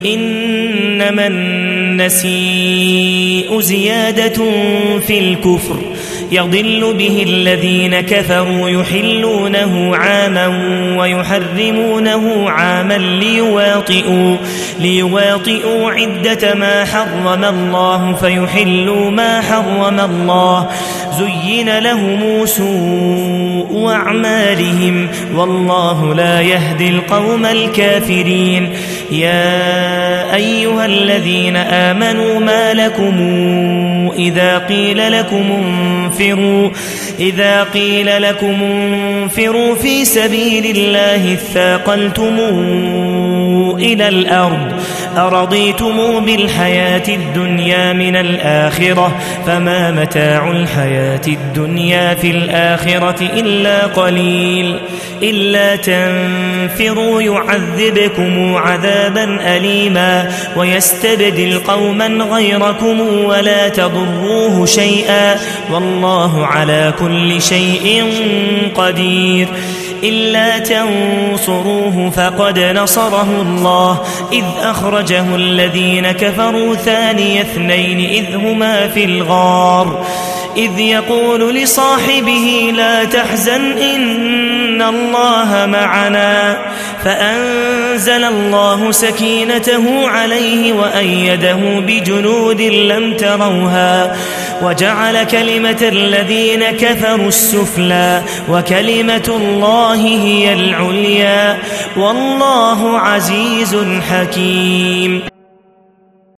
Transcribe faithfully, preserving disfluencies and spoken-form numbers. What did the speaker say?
إنما النسيء زيادة في الكفر يضل به الذين كفروا يحلونه عاما ويحرمونه عاما ليواطئوا, ليواطئوا عدة ما حرم الله فيحلوا ما حرم الله زين لهم سوء أعمالهم والله لا يهدي القوم الكافرين. يا أيها الذين آمنوا ما لكم إذا قيل لكم انفروا إذا قيل لكم انفروا في سبيل الله اثاقلتم إلى الأرض أرضيتم بالحياة الدنيا من الآخرة فما متاع الحياة الدنيا في الآخرة إلا قليل. إلا تنفروا يعذبكم عذابا أليما ويستبدل قوما غيركم ولا تضروه شيئا والله على كل شيء قدير. إلا تنصروه فقد نصره الله إذ أخرجه الذين كفروا ثاني اثنين إذ هما في الغار إذ يقول لصاحبه لا تحزن إن الله معنا فأنزل الله سكينته عليه وأيده بجنود لم تروها وجعل كلمة الذين كفروا السفلى وكلمة الله هي العليا والله عزيز حكيم.